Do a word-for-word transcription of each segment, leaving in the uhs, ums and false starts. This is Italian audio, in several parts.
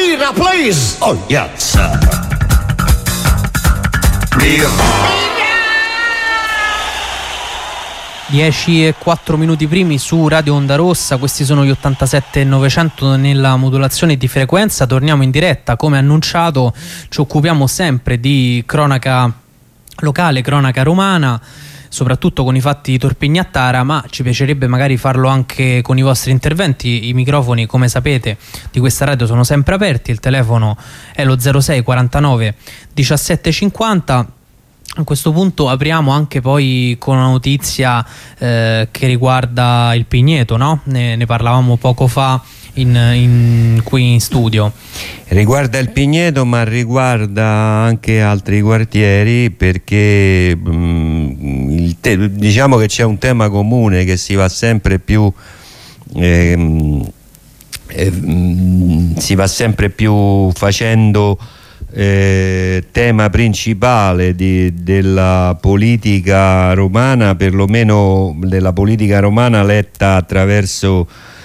birra, please. Oh, yes. dieci e quattro minuti primi su Radio Onda Rossa, questi sono gli ottantasette novecento nella modulazione di frequenza. Torniamo in diretta, come annunciato ci occupiamo sempre di cronaca locale, cronaca romana, soprattutto con i fatti di Torpignattara, ma ci piacerebbe magari farlo anche con i vostri interventi. I microfoni, come sapete, di questa radio sono sempre aperti, il telefono è lo zero sei quarantanove diciassette cinquanta. A questo punto apriamo anche poi con una notizia eh, che riguarda il Pigneto, no? Ne, ne parlavamo poco fa in, in, qui in studio. Riguarda il Pigneto, ma riguarda anche altri quartieri, perché mh, il te- diciamo che c'è un tema comune che si va sempre più ehm, eh, mh, si va sempre più facendo Eh, tema principale di, della politica romana, perlomeno della politica romana letta attraverso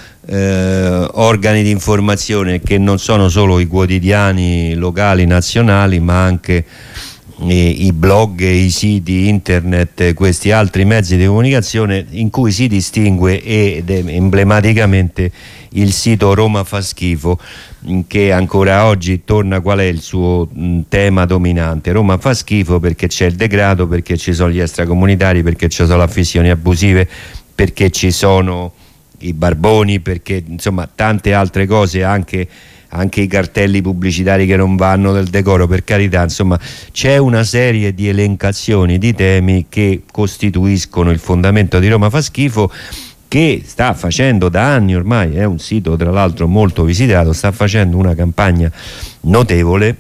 eh, organi di informazione che non sono solo i quotidiani locali nazionali, ma anche i, i blog e i siti internet, questi altri mezzi di comunicazione, in cui si distingue ed è emblematicamente il sito Roma fa schifo, che ancora oggi torna. Qual è il suo mh, tema dominante? Roma fa schifo perché c'è il degrado, perché ci sono gli extracomunitari, perché ci sono le affissioni abusive, perché ci sono i barboni, perché insomma tante altre cose, anche, anche i cartelli pubblicitari che non vanno, del decoro, per carità. Insomma, c'è una serie di elencazioni di temi che costituiscono il fondamento di Roma fa schifo, che sta facendo da anni ormai, è un sito tra l'altro molto visitato, sta facendo una campagna notevole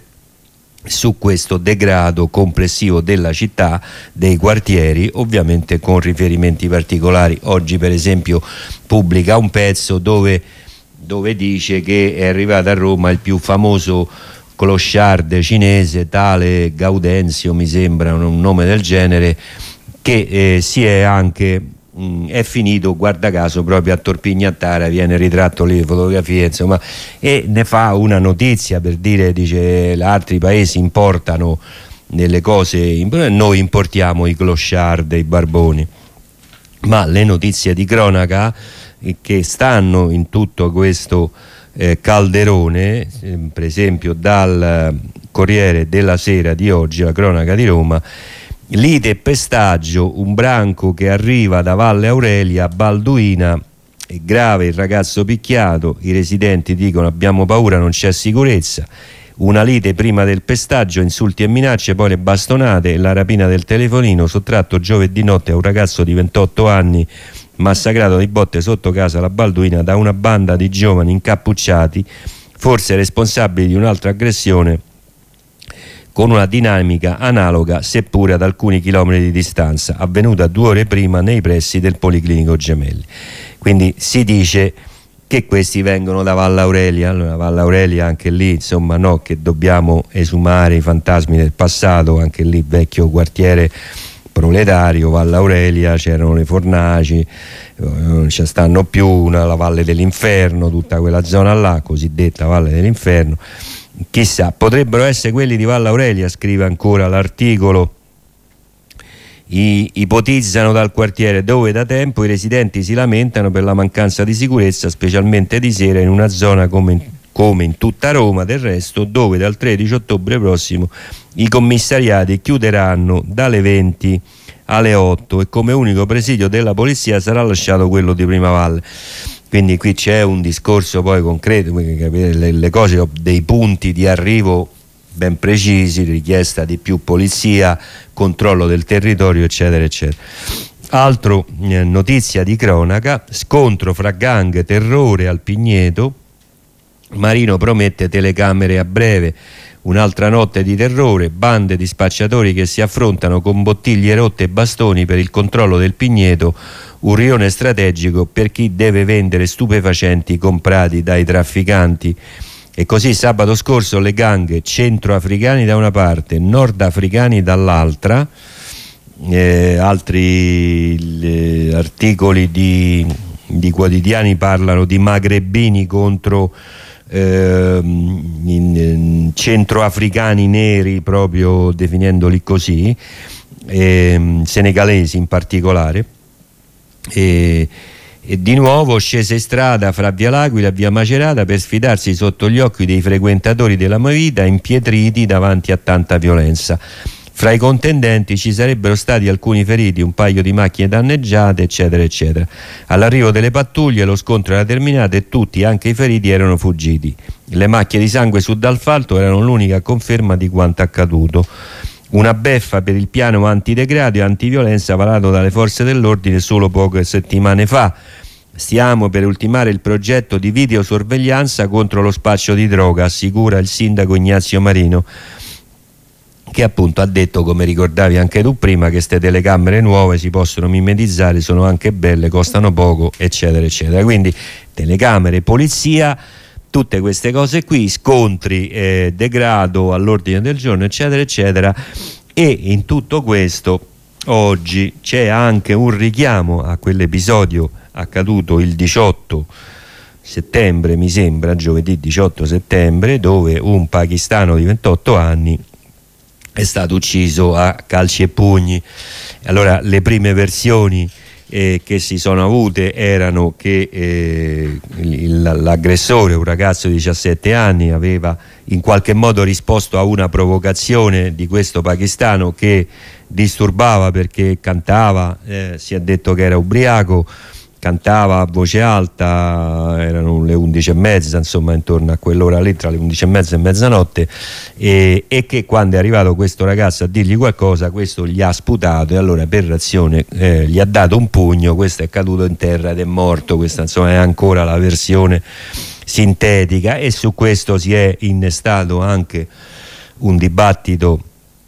su questo degrado complessivo della città, dei quartieri, ovviamente con riferimenti particolari. Oggi per esempio pubblica un pezzo dove, dove dice che è arrivato a Roma il più famoso clochard cinese, tale Gaudenzio, mi sembra un nome del genere, che eh, si è anche è finito, guarda caso, proprio a Torpignattara, viene ritratto lì, fotografie, insomma, e ne fa una notizia per dire, dice, altri paesi importano delle cose, noi importiamo i clochard, i barboni. Ma le notizie di cronaca che stanno in tutto questo eh, calderone, eh, per esempio dal Corriere della Sera di oggi, la cronaca di Roma: lite e pestaggio, un branco che arriva da Valle Aurelia, Balduina, è grave il ragazzo picchiato, i residenti dicono abbiamo paura, non c'è sicurezza. Una lite prima del pestaggio, insulti e minacce, poi le bastonate e la rapina del telefonino, sottratto giovedì notte a un ragazzo di ventotto anni massacrato di botte sotto casa la Balduina da una banda di giovani incappucciati, forse responsabili di un'altra aggressione con una dinamica analoga seppure ad alcuni chilometri di distanza, avvenuta due ore prima nei pressi del Policlinico Gemelli. Quindi si dice che questi vengono da Valle Aurelia. Allora, Valle Aurelia, anche lì, insomma, no, che dobbiamo esumare i fantasmi del passato, anche lì vecchio quartiere proletario, Valle Aurelia, c'erano le fornaci, non ci stanno più, una, la Valle dell'Inferno, tutta quella zona là, cosiddetta Valle dell'Inferno. Chissà, potrebbero essere quelli di Valle Aurelia, scrive ancora l'articolo. I, ipotizzano dal quartiere dove da tempo i residenti si lamentano per la mancanza di sicurezza, specialmente di sera, in una zona come in, come in tutta Roma del resto, dove dal tredici ottobre prossimo i commissariati chiuderanno dalle venti alle otto e come unico presidio della polizia sarà lasciato quello di Primavalle. Quindi qui c'è un discorso poi concreto, capire le, le cose, dei punti di arrivo ben precisi, richiesta di più polizia, controllo del territorio, eccetera eccetera. Altro eh, notizia di cronaca: scontro fra gang, terrore al Pigneto, Marino promette telecamere a breve. Un'altra notte di terrore, bande di spacciatori che si affrontano con bottiglie rotte e bastoni per il controllo del Pigneto, un rione strategico per chi deve vendere stupefacenti comprati dai trafficanti. E così sabato scorso le gang centroafricani da una parte, nordafricani dall'altra, eh, altri le, articoli di, di quotidiani parlano di magrebini contro eh, in, in centroafricani neri, proprio definendoli così, eh, senegalesi in particolare, e, e di nuovo scese in strada fra via L'Aquila e via Macerata per sfidarsi sotto gli occhi dei frequentatori della movida, impietriti davanti a tanta violenza. Fra i contendenti ci sarebbero stati alcuni feriti, un paio di macchine danneggiate, eccetera eccetera. All'arrivo delle pattuglie lo scontro era terminato e tutti, anche i feriti, erano fuggiti. Le macchie di sangue su d'asfalto erano l'unica conferma di quanto accaduto. Una beffa per il piano antidegrado e antiviolenza varato dalle forze dell'ordine solo poche settimane fa. Stiamo per ultimare il progetto di videosorveglianza contro lo spaccio di droga, assicura il sindaco Ignazio Marino, che appunto ha detto, come ricordavi anche tu prima, che queste telecamere nuove si possono mimetizzare, sono anche belle, costano poco, eccetera eccetera. Quindi telecamere, polizia, tutte queste cose qui, scontri, eh, degrado all'ordine del giorno, eccetera eccetera. E in tutto questo oggi c'è anche un richiamo a quell'episodio accaduto il diciotto settembre, mi sembra, giovedì diciotto settembre, dove un pakistano di ventotto anni è stato ucciso a calci e pugni. Allora, le prime versioni eh, che si sono avute erano che eh, l'aggressore, un ragazzo di diciassette anni, aveva in qualche modo risposto a una provocazione di questo pakistano che disturbava perché cantava, eh, si è detto che era ubriaco, cantava a voce alta, erano le undici e mezza, insomma intorno a quell'ora lì, tra le undici e mezza e mezzanotte, e, e che quando è arrivato questo ragazzo a dirgli qualcosa, questo gli ha sputato e allora per reazione eh, gli ha dato un pugno, questo è caduto in terra ed è morto. Questa insomma è ancora la versione sintetica, e su questo si è innestato anche un dibattito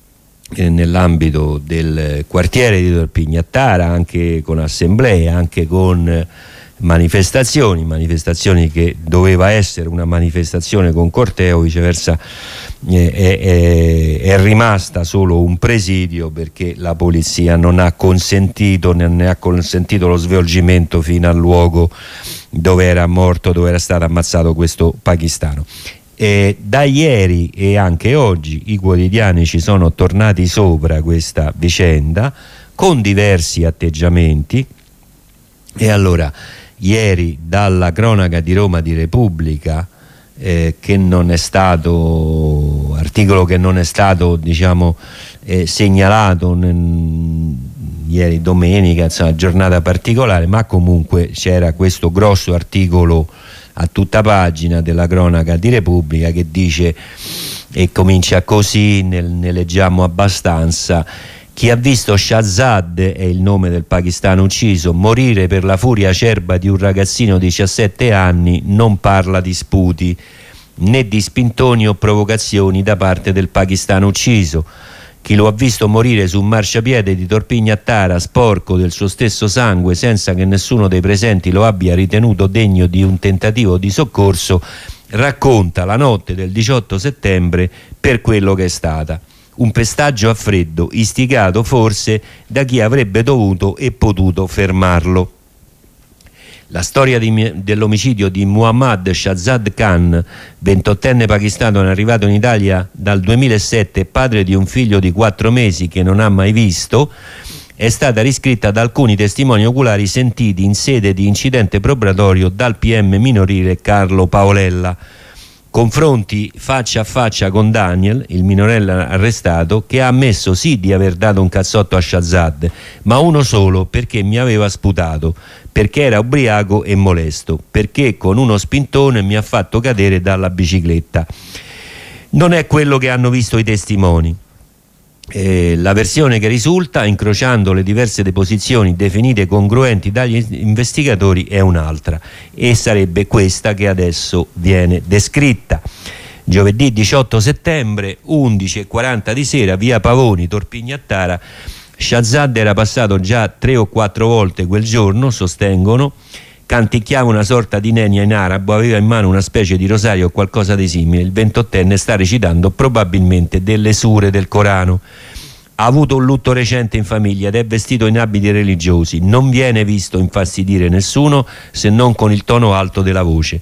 nell'ambito del quartiere di Torpignattara, anche con assemblee, anche con manifestazioni, manifestazioni che doveva essere una manifestazione con corteo, viceversa eh, è, è rimasta solo un presidio perché la polizia non ha consentito, ne ha consentito lo svolgimento fino al luogo dove era morto, dove era stato ammazzato questo pakistano. E da ieri e anche oggi i quotidiani ci sono tornati sopra questa vicenda con diversi atteggiamenti. E allora ieri dalla cronaca di Roma di Repubblica, eh, che non è stato articolo che non è stato diciamo eh, segnalato nel, ieri domenica, insomma giornata particolare, ma comunque c'era questo grosso articolo a tutta pagina della cronaca di Repubblica che dice, e comincia così, ne, ne leggiamo abbastanza: chi ha visto Shahzad, è il nome del pakistano ucciso, morire per la furia acerba di un ragazzino di diciassette anni non parla di sputi né di spintoni o provocazioni da parte del pakistano ucciso. Chi lo ha visto morire su un marciapiede di Torpignattara, sporco del suo stesso sangue, senza che nessuno dei presenti lo abbia ritenuto degno di un tentativo di soccorso, racconta la notte del diciotto settembre per quello che è stata: un pestaggio a freddo, istigato forse da chi avrebbe dovuto e potuto fermarlo. La storia dell'omicidio di Muhammad Shahzad Khan, ventottenne pakistano arrivato in Italia dal duemilasette, padre di un figlio di quattro mesi che non ha mai visto, è stata riscritta da alcuni testimoni oculari sentiti in sede di incidente probatorio dal P M minorile Carlo Paolella. Confronti faccia a faccia con Daniel, il minorenne arrestato, che ha ammesso sì di aver dato un cazzotto a Shahzad, ma uno solo, perché mi aveva sputato, perché era ubriaco e molesto, perché con uno spintone mi ha fatto cadere dalla bicicletta. Non è quello che hanno visto i testimoni. Eh, la versione che risulta, incrociando le diverse deposizioni definite congruenti dagli investigatori, è un'altra, e sarebbe questa che adesso viene descritta. Giovedì diciotto settembre, undici e quaranta di sera, via Pavoni, Torpignattara. Shahzad era passato già tre o quattro volte quel giorno, sostengono. Canticchiava una sorta di nenia in arabo, aveva in mano una specie di rosario o qualcosa di simile. Il ventottenne sta recitando probabilmente delle sure del Corano. Ha avuto un lutto recente in famiglia ed è vestito in abiti religiosi. Non viene visto infastidire nessuno se non con il tono alto della voce.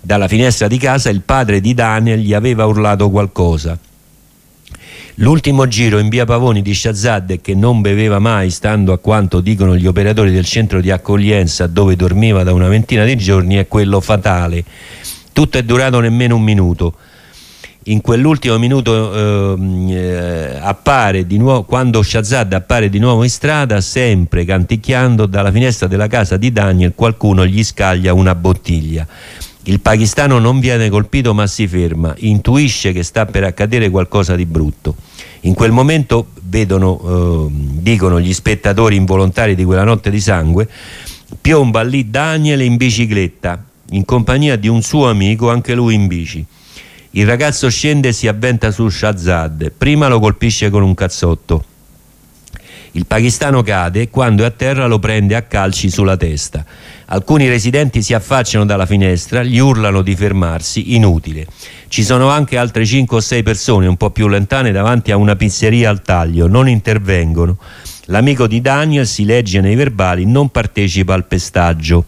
dalla finestra di casa il padre di Daniel gli aveva urlato qualcosa. L'ultimo giro in via Pavoni di Shahzad, che non beveva mai, stando a quanto dicono gli operatori del centro di accoglienza dove dormiva da una ventina di giorni, è quello fatale. Tutto è durato nemmeno un minuto. In quell'ultimo minuto eh, appare di nuovo, quando Shahzad appare di nuovo in strada, sempre canticchiando, dalla finestra della casa di Daniel qualcuno gli scaglia una bottiglia. Il pakistano non viene colpito ma si ferma, intuisce che sta per accadere qualcosa di brutto. In quel momento vedono, eh, dicono gli spettatori involontari di quella notte di sangue, piomba lì Daniel in bicicletta, in compagnia di un suo amico, anche lui in bici. Il ragazzo scende e si avventa su Shahzad, prima lo colpisce con un cazzotto. Il pakistano cade e quando è a terra lo prende a calci sulla testa. Alcuni residenti si affacciano dalla finestra, gli urlano di fermarsi, inutile. Ci sono anche altre cinque o sei persone un po' più lontane davanti a una pizzeria al taglio, non intervengono. L'amico di Daniel, si legge nei verbali, non partecipa al pestaggio.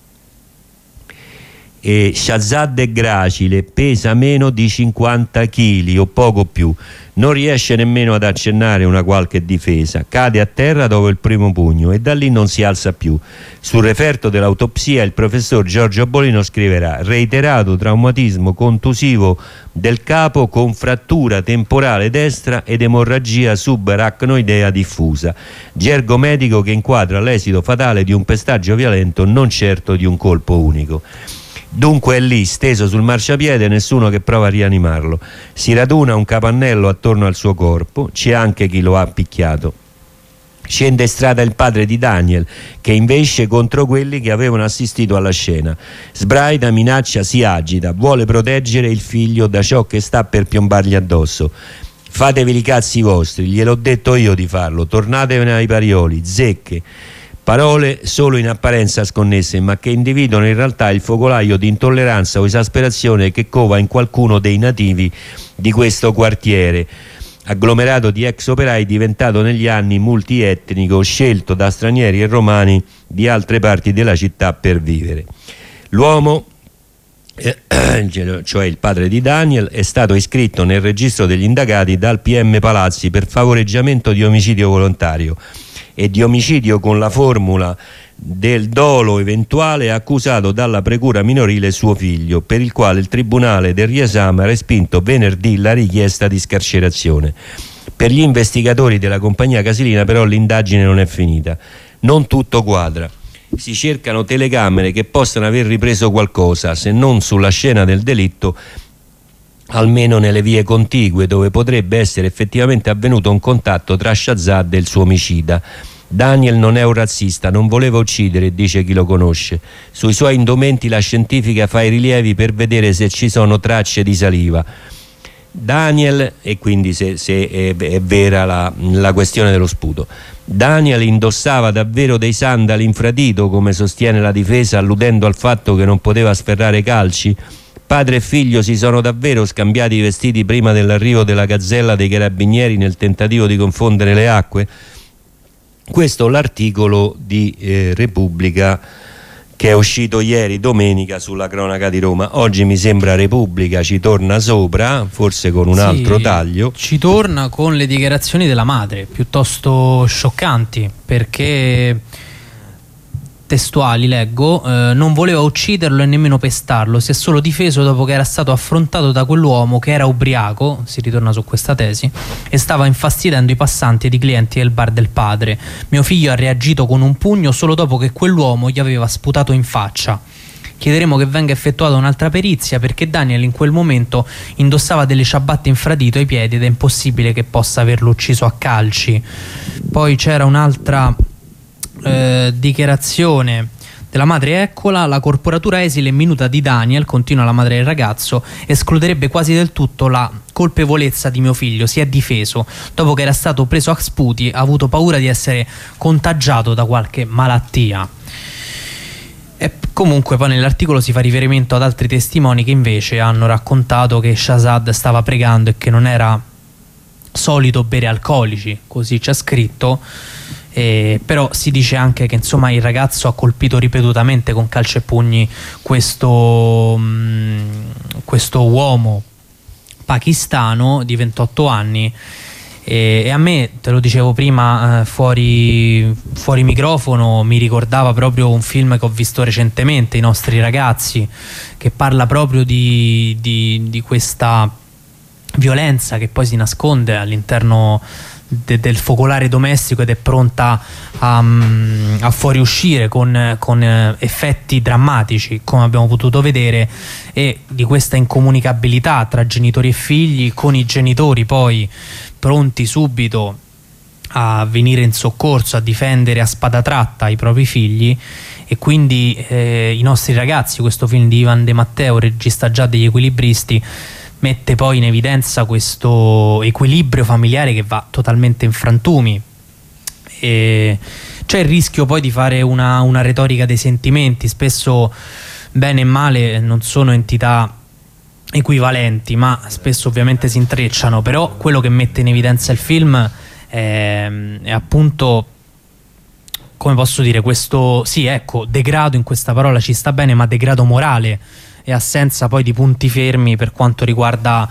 E Shahzad è gracile, pesa meno di cinquanta chili o poco più, non riesce nemmeno ad accennare una qualche difesa, cade a terra dopo il primo pugno e da lì non si alza più. Sul referto dell'autopsia il professor Giorgio Bolino scriverà: reiterato traumatismo contusivo del capo con frattura temporale destra ed emorragia subarachnoidea diffusa, gergo medico che inquadra l'esito fatale di un pestaggio violento, non certo di un colpo unico. Dunque è lì, steso sul marciapiede, nessuno che prova a rianimarlo. Si raduna un capannello attorno al suo corpo, c'è anche chi lo ha picchiato. Scende in strada il padre di Daniel, che invece contro quelli che avevano assistito alla scena. Sbraita, minaccia, si agita, vuole proteggere il figlio da ciò che sta per piombargli addosso. Fatevi i cazzi vostri, gliel'ho detto io di farlo, tornatevene ai Parioli, zecche. Parole solo in apparenza sconnesse, ma che individuano in realtà il focolaio di intolleranza o esasperazione che cova in qualcuno dei nativi di questo quartiere, agglomerato di ex operai diventato negli anni multietnico, scelto da stranieri e romani di altre parti della città per vivere. L'uomo, eh, cioè il padre di Daniel, è stato iscritto nel registro degli indagati dal P M Palazzi per favoreggiamento di omicidio volontario e di omicidio con la formula del dolo eventuale, accusato dalla procura minorile suo figlio, per il quale il tribunale del riesame ha respinto venerdì la richiesta di scarcerazione. Per gli investigatori della compagnia casilina però l'indagine non è finita, non tutto quadra. Si cercano telecamere che possano aver ripreso qualcosa, se non sulla scena del delitto, almeno nelle vie contigue dove potrebbe essere effettivamente avvenuto un contatto tra Shahzad e il suo omicida. Daniel non è un razzista, non voleva uccidere, dice chi lo conosce. Sui suoi indumenti la scientifica fa i rilievi per vedere se ci sono tracce di saliva. Daniel, e quindi se, se è, è vera la, la questione dello sputo, Daniel indossava davvero dei sandali infradito, come sostiene la difesa, alludendo al fatto che non poteva sferrare calci? Padre e figlio si sono davvero scambiati i vestiti prima dell'arrivo della gazzella dei carabinieri nel tentativo di confondere le acque? Questo è l'articolo di eh, Repubblica che è uscito ieri domenica sulla cronaca di Roma. Oggi mi sembra Repubblica ci torna sopra, forse con un sì, altro taglio. Ci torna con le dichiarazioni della madre, piuttosto scioccanti, perché testuali leggo, eh, non voleva ucciderlo e nemmeno pestarlo, si è solo difeso dopo che era stato affrontato da quell'uomo che era ubriaco, si ritorna su questa tesi, e stava infastidendo i passanti ed i clienti del bar del padre. Mio figlio ha reagito con un pugno solo dopo che quell'uomo gli aveva sputato in faccia. Chiederemo che venga effettuata un'altra perizia, perché Daniel in quel momento indossava delle ciabatte infradito ai piedi ed è impossibile che possa averlo ucciso a calci. Poi c'era un'altra Eh, dichiarazione della madre, eccola: la corporatura esile e minuta di Daniel, continua la madre del ragazzo, escluderebbe quasi del tutto la colpevolezza di mio figlio, si è difeso, dopo che era stato preso a sputi ha avuto paura di essere contagiato da qualche malattia. E comunque poi nell'articolo si fa riferimento ad altri testimoni che invece hanno raccontato che Shahzad stava pregando e che non era solito bere alcolici, così c'è scritto. Eh, però si dice anche che insomma il ragazzo ha colpito ripetutamente con calci e pugni questo, mh, questo uomo pakistano di ventotto anni, e, e a me, te lo dicevo prima eh, fuori, fuori microfono, mi ricordava proprio un film che ho visto recentemente, I nostri ragazzi, che parla proprio di, di, di questa violenza che poi si nasconde all'interno De, del focolare domestico ed è pronta a, a fuoriuscire con, con effetti drammatici, come abbiamo potuto vedere, e di questa incomunicabilità tra genitori e figli, con i genitori poi pronti subito a venire in soccorso, a difendere a spada tratta i propri figli. E quindi eh, I nostri ragazzi, questo film di Ivan De Matteo, regista già degli Equilibristi, mette poi in evidenza questo equilibrio familiare che va totalmente in frantumi, e c'è il rischio poi di fare una, una retorica dei sentimenti. Spesso bene e male non sono entità equivalenti, ma spesso ovviamente si intrecciano. Però quello che mette in evidenza il film è, è appunto, come posso dire, questo, sì, ecco, degrado, in questa parola ci sta bene, ma degrado morale e assenza poi di punti fermi per quanto riguarda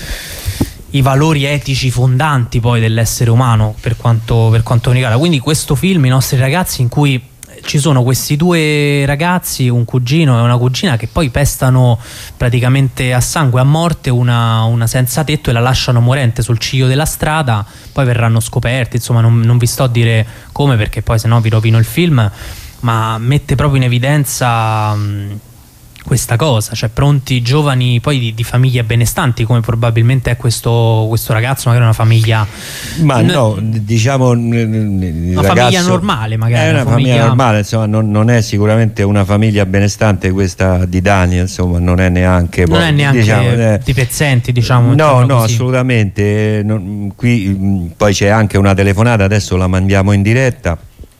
i valori etici fondanti poi dell'essere umano, per quanto, per quanto mi riguarda. Quindi questo film, I nostri ragazzi, in cui ci sono questi due ragazzi, un cugino e una cugina, che poi pestano praticamente a sangue, a morte, una, una senza tetto e la lasciano morente sul ciglio della strada. Poi verranno scoperti, insomma non, non vi sto a dire come, perché poi sennò vi rovino il film, ma mette proprio in evidenza mh, questa cosa, cioè pronti giovani poi di, di famiglie benestanti, come probabilmente è questo, questo ragazzo, magari una famiglia, ma no, diciamo una ragazzo, famiglia normale, magari è una, una famiglia, famiglia normale, insomma, non, non è sicuramente una famiglia benestante questa di Daniel, insomma, non è neanche non poi, è neanche diciamo, eh, di pezzenti, diciamo, no, no, così. Assolutamente. Non, qui mh, poi c'è anche una telefonata, adesso la mandiamo in diretta.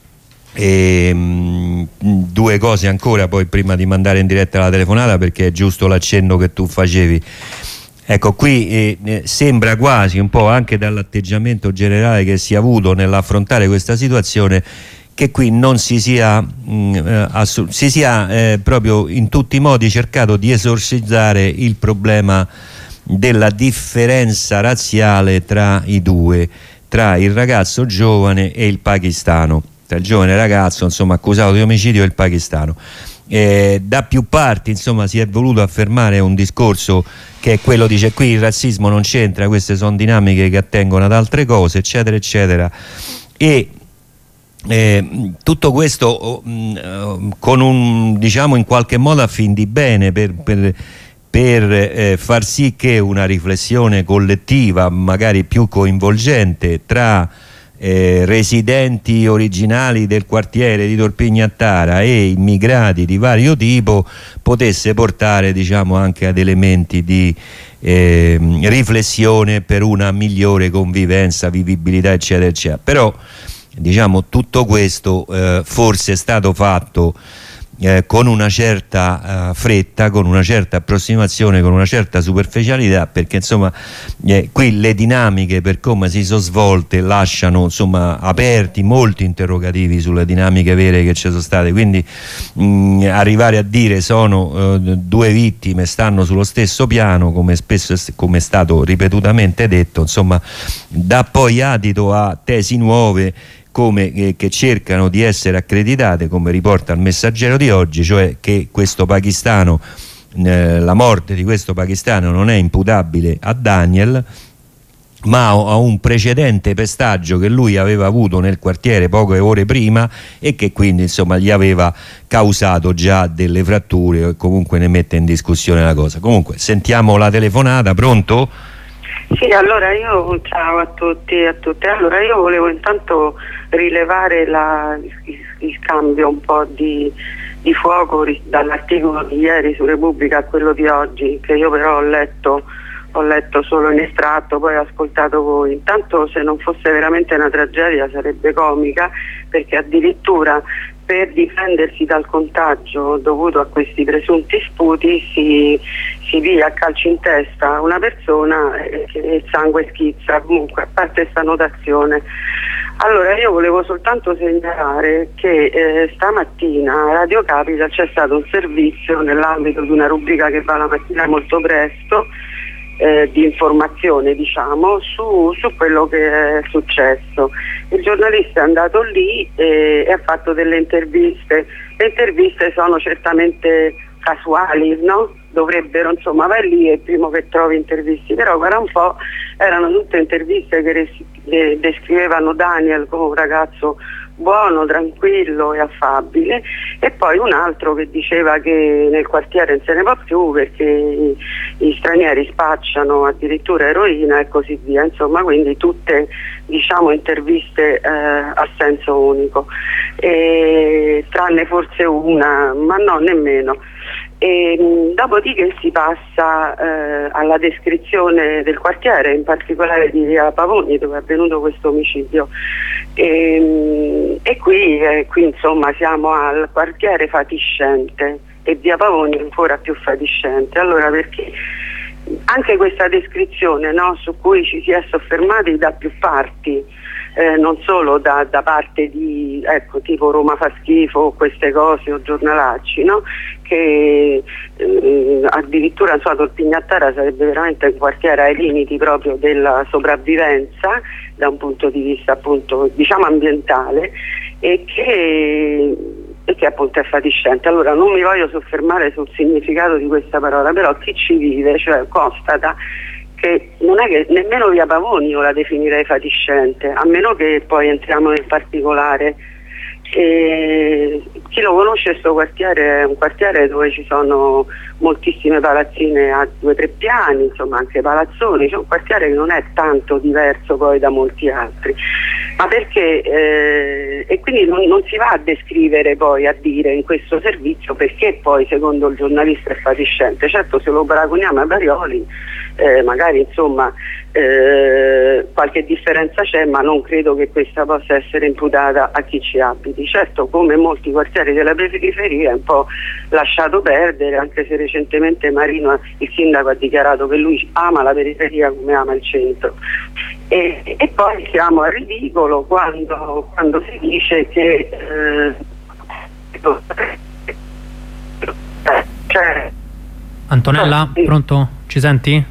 E mh, due cose ancora poi prima di mandare in diretta la telefonata, perché è giusto l'accenno che tu facevi. Ecco, qui eh, eh, sembra quasi un po', anche dall'atteggiamento generale che si è avuto nell'affrontare questa situazione, che qui non si sia, mh, eh, si sia eh, proprio in tutti i modi cercato di esorcizzare il problema della differenza razziale tra i due, tra il ragazzo giovane e il pakistano, tra il giovane ragazzo, insomma, accusato di omicidio, e il pakistano. Eh, da più parti, insomma, si è voluto affermare un discorso che è quello, dice, qui il razzismo non c'entra, queste sono dinamiche che attengono ad altre cose, eccetera eccetera. E eh, tutto questo mh, con un, diciamo, in qualche modo a fin di bene, per, per, per eh, far sì che una riflessione collettiva, magari più coinvolgente, tra Eh, residenti originali del quartiere di Torpignattara e immigrati di vario tipo, potesse portare, diciamo, anche ad elementi di eh, riflessione per una migliore convivenza, vivibilità, eccetera eccetera. Però, diciamo, tutto questo eh, forse è stato fatto Eh, con una certa uh, fretta, con una certa approssimazione, con una certa superficialità, perché insomma eh, qui le dinamiche, per come si sono svolte, lasciano, insomma, aperti molti interrogativi sulle dinamiche vere che ci sono state. Quindi mh, arrivare a dire sono uh, due vittime, stanno sullo stesso piano, come spesso come è stato ripetutamente detto, insomma, dà poi adito a tesi nuove, come eh, che cercano di essere accreditate, come riporta il Messaggero di oggi, cioè che questo pakistano, eh, la morte di questo pakistano non è imputabile a Daniel, ma a un precedente pestaggio che lui aveva avuto nel quartiere poche ore prima, e che quindi, insomma, gli aveva causato già delle fratture, e comunque ne mette in discussione la cosa. Comunque sentiamo la telefonata. Pronto? Sì, allora io, ciao a tutti e a tutte. Allora io volevo intanto rilevare la, il, il cambio un po' di, di fuoco dall'articolo di ieri su Repubblica a quello di oggi, che io però ho letto, ho letto solo in estratto, poi ho ascoltato voi. Intanto, se non fosse veramente una tragedia, sarebbe comica, perché addirittura per difendersi dal contagio dovuto a questi presunti sputi si, si via a calci in testa una persona e il sangue schizza. Comunque, a parte questa notazione, Allora, io volevo soltanto segnalare che eh, stamattina a Radio Capital c'è stato un servizio nell'ambito di una rubrica che va la mattina molto presto, eh, di informazione, diciamo, su, su quello che è successo. Il giornalista è andato lì e, e ha fatto delle interviste. Le interviste sono certamente casuali, no? Dovrebbero, insomma, vai lì e il primo che trovi interviste, però guarda un po', erano tutte interviste che res- descrivevano Daniel come un ragazzo buono, tranquillo e affabile, e poi un altro che diceva che nel quartiere non se ne va più perché i, i stranieri spacciano addirittura eroina e così via, insomma, quindi tutte, diciamo, interviste eh, a senso unico, e, tranne forse una, ma no, nemmeno. E, mh, dopodiché si passa eh, alla descrizione del quartiere, in particolare di via Pavoni, dove è avvenuto questo omicidio, e, mh, e qui, eh, qui insomma siamo al quartiere fatiscente e via Pavoni ancora più fatiscente. Allora, perché anche questa descrizione, no, su cui ci si è soffermati da più parti, Eh, non solo da, da parte di, ecco, tipo Roma fa schifo o queste cose o giornalacci, no? Che eh, addirittura, insomma, Torpignattara sarebbe veramente un quartiere ai limiti proprio della sopravvivenza da un punto di vista, appunto, diciamo ambientale, e che, e che appunto è fatiscente. Allora, non mi voglio soffermare sul significato di questa parola, però chi ci vive, cioè, constata che non è che nemmeno via Pavoni io la definirei fatiscente, a meno che poi entriamo nel particolare. E chi lo conosce, questo quartiere è un quartiere dove ci sono moltissime palazzine a due o tre piani, insomma anche palazzoni, c'è un quartiere che non è tanto diverso poi da molti altri, ma perché eh, e quindi non, non si va a descrivere poi, a dire in questo servizio perché poi secondo il giornalista è fatiscente. Certo, se lo paragoniamo a Barioli eh, magari, insomma, eh, qualche differenza c'è, ma non credo che questa possa essere imputata a chi ci abiti. Certo, come molti quartieri della periferia è un po' lasciato perdere, anche se recentemente Marino, il sindaco, ha dichiarato che lui ama la periferia come ama il centro. E, e poi siamo al ridicolo quando, quando si dice che eh, cioè, Antonella, sì. Pronto? Ci senti?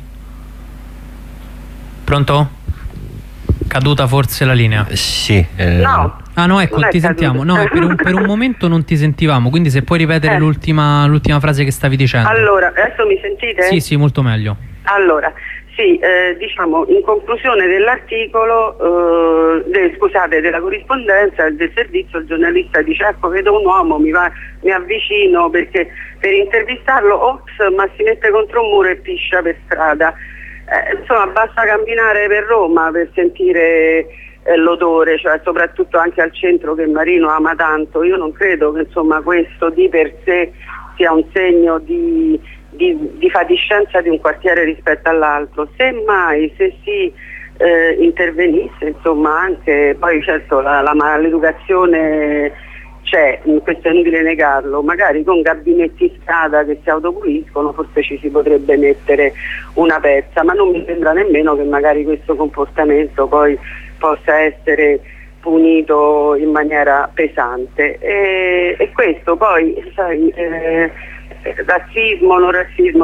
Pronto? Caduta forse la linea? Sì. Eh... No. Ah no, ecco, ti sentiamo. No, per un, per un momento non ti sentivamo, quindi se puoi ripetere eh. l'ultima, l'ultima frase che stavi dicendo. Allora, adesso mi sentite? Sì, sì, molto meglio. Allora, sì, eh, diciamo, in conclusione dell'articolo, eh, de, scusate, della corrispondenza del servizio, il giornalista dice: ecco, vedo un uomo, mi, va, mi avvicino perché per intervistarlo, ops, ma si mette contro un muro e piscia per strada. Eh, insomma, basta camminare per Roma per sentire eh, l'odore, cioè soprattutto anche al centro che Marino ama tanto. Io non credo che, insomma, questo di per sé sia un segno di, di, di fatiscenza di un quartiere rispetto all'altro. Semmai, se si eh, intervenisse, insomma, anche poi certo la, la maleducazione c'è, questo è inutile negarlo, magari con gabinetti in strada che si autopuliscono forse ci si potrebbe mettere una pezza, ma non mi sembra nemmeno che magari questo comportamento poi possa essere punito in maniera pesante. E, e questo poi, sai, eh, razzismo, non razzismo,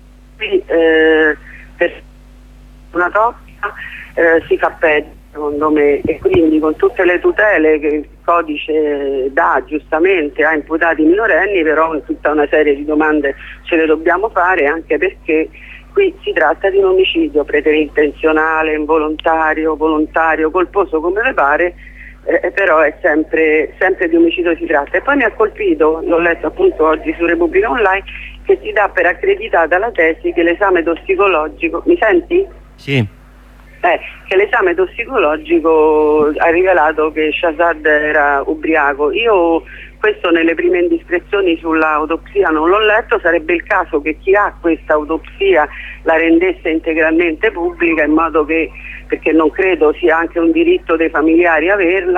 eh, per una tocca eh, si fa peggio, secondo me, e quindi con tutte le tutele che il codice dà giustamente a imputati minorenni, però tutta una serie di domande ce le dobbiamo fare, anche perché qui si tratta di un omicidio preterintenzionale, involontario, volontario, colposo, come le pare, eh, però è sempre, sempre di omicidio si tratta. E poi mi ha colpito, l'ho letto appunto oggi su Repubblica Online, che si dà per accreditata la tesi che l'esame tossicologico, mi senti? Sì. Eh, che l'esame tossicologico ha rivelato che Shahzad era ubriaco. Io questo nelle prime indiscrezioni sull'autopsia non l'ho letto, sarebbe il caso che chi ha questa autopsia la rendesse integralmente pubblica, in modo che, perché non credo sia anche un diritto dei familiari averla,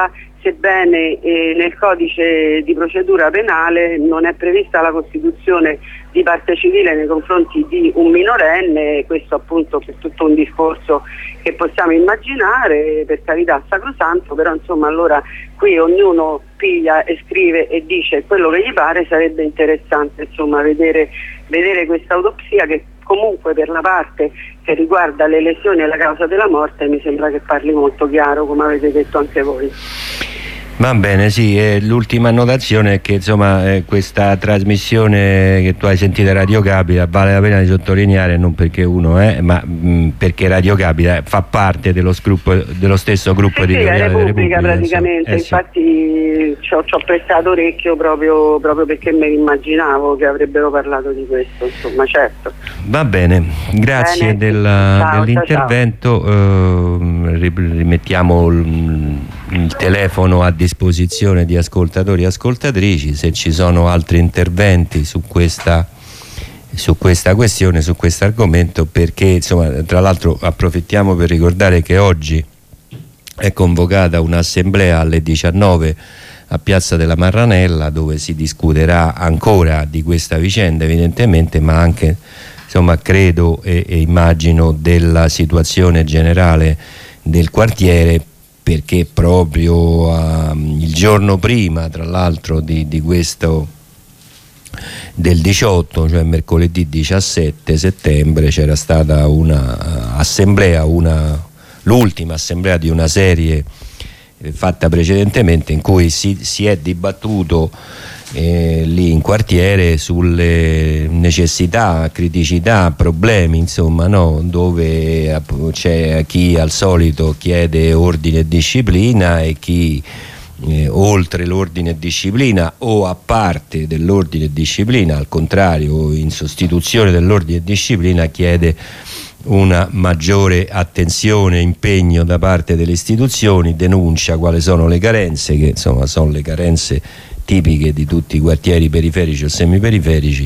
sebbene eh, nel codice di procedura penale non è prevista la costituzione di parte civile nei confronti di un minorenne. Questo appunto è tutto un discorso che possiamo immaginare, per carità sacrosanto, però insomma allora qui ognuno piglia e scrive e dice quello che gli pare. Sarebbe interessante insomma vedere, vedere questa autopsia, che comunque per la parte che riguarda le lesioni e la causa della morte mi sembra che parli molto chiaro, come avete detto anche voi. Va bene, sì, eh, l'ultima annotazione è che insomma eh, questa trasmissione che tu hai sentito a Radio Capita vale la pena di sottolineare, non perché uno è, ma mh, perché Radio Capita fa parte dello, gruppo, dello stesso gruppo sì, editoriale sì, della Repubblica praticamente, eh, infatti sì. ci, ho, ci ho prestato orecchio proprio, proprio perché me immaginavo che avrebbero parlato di questo, insomma, certo. Va bene, grazie bene. del, Ciao, dell'intervento, ciao, ciao. Eh, rimettiamo il, il telefono a disposizione di ascoltatori e ascoltatrici se ci sono altri interventi su questa, su questa questione, su questo argomento, perché insomma, tra l'altro approfittiamo per ricordare che oggi è convocata un'assemblea alle diciannove a Piazza della Marranella, dove si discuterà ancora di questa vicenda evidentemente, ma anche insomma credo e, e immagino della situazione generale del quartiere, perché proprio uh, il giorno prima tra l'altro di, di questo del diciotto, cioè mercoledì diciassette settembre, c'era stata una uh, assemblea, una, l'ultima assemblea di una serie eh, fatta precedentemente, in cui si, si è dibattuto eh, lì in quartiere sulle necessità, criticità, problemi, insomma, no? Dove c'è chi al solito chiede ordine e disciplina e chi eh, oltre l'ordine e disciplina o a parte dell'ordine e disciplina, al contrario, in sostituzione dell'ordine e disciplina, chiede una maggiore attenzione e impegno da parte delle istituzioni, denuncia quali sono le carenze, che insomma sono le carenze tipiche di tutti i quartieri periferici o semiperiferici,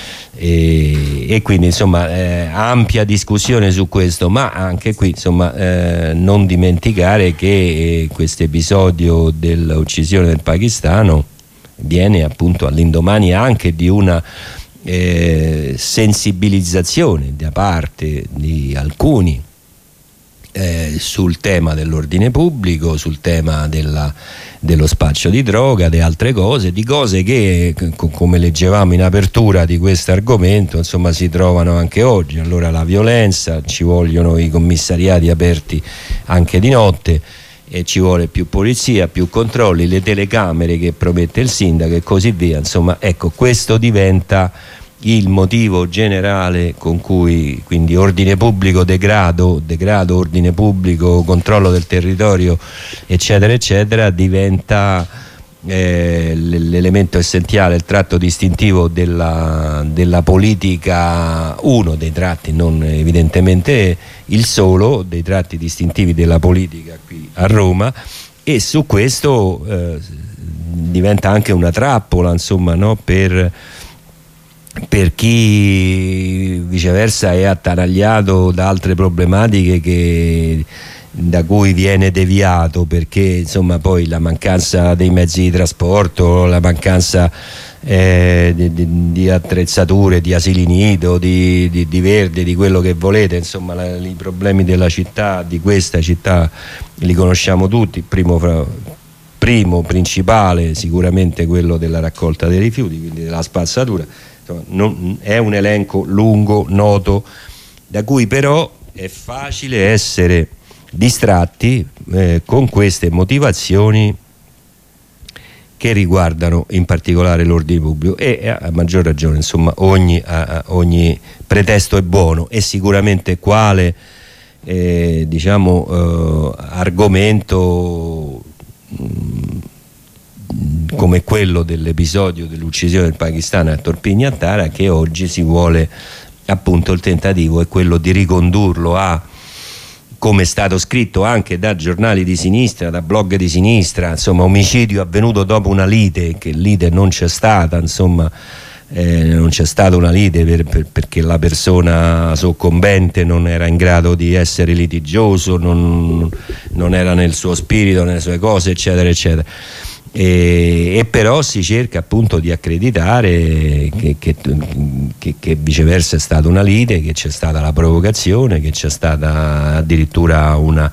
e, e quindi insomma eh, ampia discussione su questo, ma anche qui insomma eh, non dimenticare che eh, questo episodio dell'uccisione del pakistano viene appunto all'indomani anche di una eh, sensibilizzazione da parte di alcuni Eh, sul tema dell'ordine pubblico, sul tema della, dello spaccio di droga, di altre cose, di cose che come leggevamo in apertura di questo argomento insomma si trovano anche oggi. Allora la violenza, ci vogliono i commissariati aperti anche di notte, e ci vuole più polizia, più controlli, le telecamere che promette il sindaco e così via. Insomma, ecco, questo diventa il motivo generale con cui quindi ordine pubblico, degrado, degrado, ordine pubblico, controllo del territorio, eccetera eccetera, diventa eh, l'elemento essenziale, il tratto distintivo della, della politica, uno dei tratti, non evidentemente il solo, dei tratti distintivi della politica qui a Roma, e su questo eh, diventa anche una trappola, insomma, no? per per chi viceversa è attanagliato da altre problematiche che, da cui viene deviato, perché insomma poi la mancanza dei mezzi di trasporto, la mancanza eh, di, di, di attrezzature, di asili nido, di, di, di verde, di quello che volete, insomma la, i problemi della città, di questa città, li conosciamo tutti. Primo fra, primo principale sicuramente quello della raccolta dei rifiuti, quindi della spazzatura. Non, è un elenco lungo, noto, da cui però è facile essere distratti eh, con queste motivazioni che riguardano in particolare l'ordine pubblico, e a maggior ragione insomma ogni, a, ogni pretesto è buono, e sicuramente quale eh, diciamo eh, argomento mh, come quello dell'episodio dell'uccisione del pakistano a Torpignattara, che oggi si vuole, appunto, il tentativo è quello di ricondurlo a, come è stato scritto anche da giornali di sinistra, da blog di sinistra, insomma omicidio avvenuto dopo una lite, che lite non c'è stata, insomma eh, non non c'è stata una lite per, per, perché la persona soccombente non era in grado di essere litigioso, non, non era nel suo spirito, nelle sue cose, eccetera eccetera. E, e però si cerca appunto di accreditare che, che, che, che viceversa è stata una lite, che c'è stata la provocazione, che c'è stata addirittura una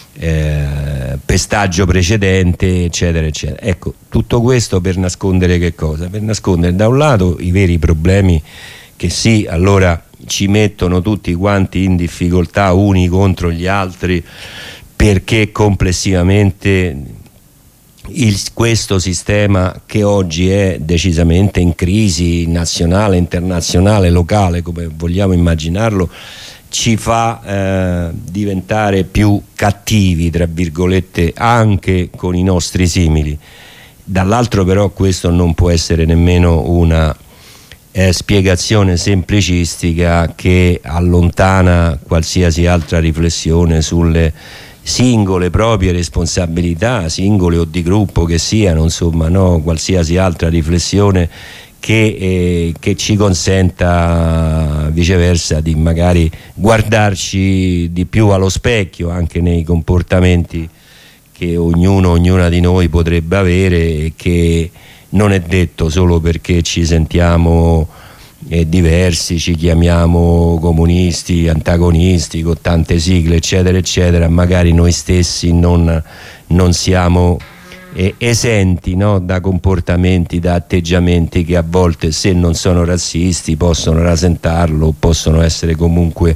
eh, pestaggio precedente, eccetera eccetera. Ecco, tutto questo per nascondere che cosa? Per nascondere da un lato i veri problemi che sì, allora ci mettono tutti quanti in difficoltà uni contro gli altri, perché complessivamente Il, questo sistema, che oggi è decisamente in crisi nazionale, internazionale, locale, come vogliamo immaginarlo, ci fa eh, diventare più cattivi, tra virgolette, anche con i nostri simili. Dall'altro però questo non può essere nemmeno una eh, spiegazione semplicistica che allontana qualsiasi altra riflessione sulle singole proprie responsabilità, singole o di gruppo che siano, insomma, no? Qualsiasi altra riflessione che, eh, che ci consenta viceversa di magari guardarci di più allo specchio anche nei comportamenti che ognuno, ognuna di noi potrebbe avere, e che non è detto solo perché ci sentiamo e diversi, ci chiamiamo comunisti, antagonisti, con tante sigle eccetera eccetera, magari noi stessi non, non siamo eh, esenti, no? Da comportamenti, da atteggiamenti che a volte, se non sono razzisti, possono rasentarlo, possono essere comunque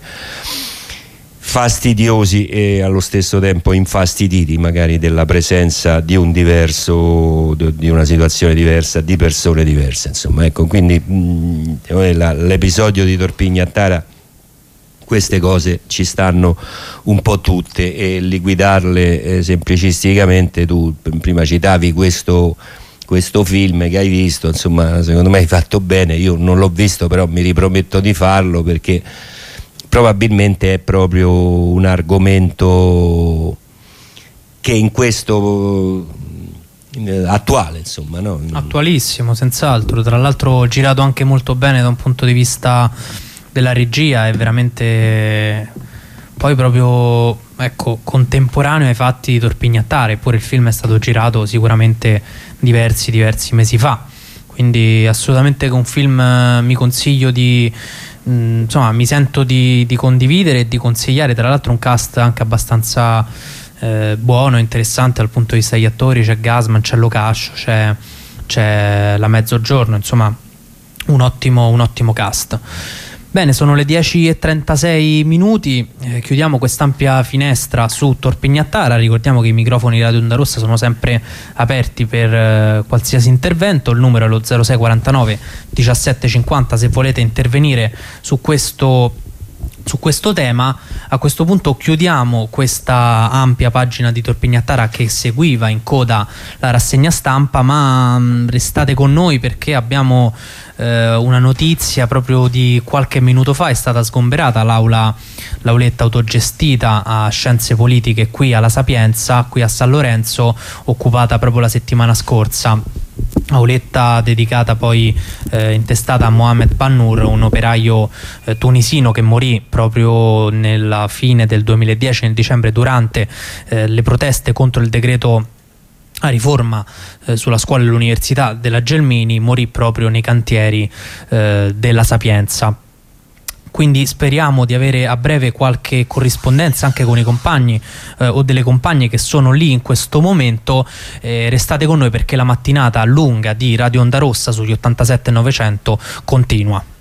fastidiosi e allo stesso tempo infastiditi magari della presenza di un diverso, di una situazione diversa, di persone diverse, insomma. Ecco, quindi l'episodio di Torpignattara, queste cose ci stanno un po' tutte, e liquidarle eh, semplicisticamente. Tu prima citavi questo questo film che hai visto, insomma, secondo me hai fatto bene. Io non l'ho visto, però mi riprometto di farlo, perché probabilmente è proprio un argomento che in questo eh, attuale, insomma, no? Attualissimo, senz'altro. Tra l'altro girato anche molto bene da un punto di vista della regia, è veramente poi proprio, ecco, contemporaneo ai fatti di Torpignattara, eppure il film è stato girato sicuramente diversi diversi mesi fa, quindi assolutamente che un film eh, mi consiglio di insomma, mi sento di, di condividere e di consigliare. Tra l'altro un cast anche abbastanza eh, buono, interessante dal punto di vista degli attori. C'è Gasman, c'è Locascio, c'è, c'è la Mezzogiorno, insomma un ottimo, un ottimo cast. Bene, sono le dieci e trentasei minuti, eh, chiudiamo quest'ampia finestra su Torpignattara. Ricordiamo che i microfoni di Radio Onda Rossa sono sempre aperti per eh, qualsiasi intervento. Il numero è lo zero sei quarantanove diciassette cinquanta se volete intervenire su questo su questo tema. A questo punto chiudiamo questa ampia pagina di Torpignattara che seguiva in coda la rassegna stampa, ma mh, restate con noi perché abbiamo eh, una notizia proprio di qualche minuto fa. È stata sgomberata l'aula, l'auletta autogestita a Scienze Politiche qui alla Sapienza, qui a San Lorenzo, occupata proprio la settimana scorsa. Auletta dedicata poi eh, intestata a Mohamed Bannur, un operaio eh, tunisino che morì proprio nella fine del duemiladieci, nel dicembre, durante eh, le proteste contro il decreto a riforma eh, sulla scuola e l'università della Gelmini. Morì proprio nei cantieri eh, della Sapienza. Quindi speriamo di avere a breve qualche corrispondenza anche con i compagni eh, o delle compagne che sono lì in questo momento. Eh, restate con noi perché la mattinata lunga di Radio Onda Rossa sugli ottantasette novecento continua.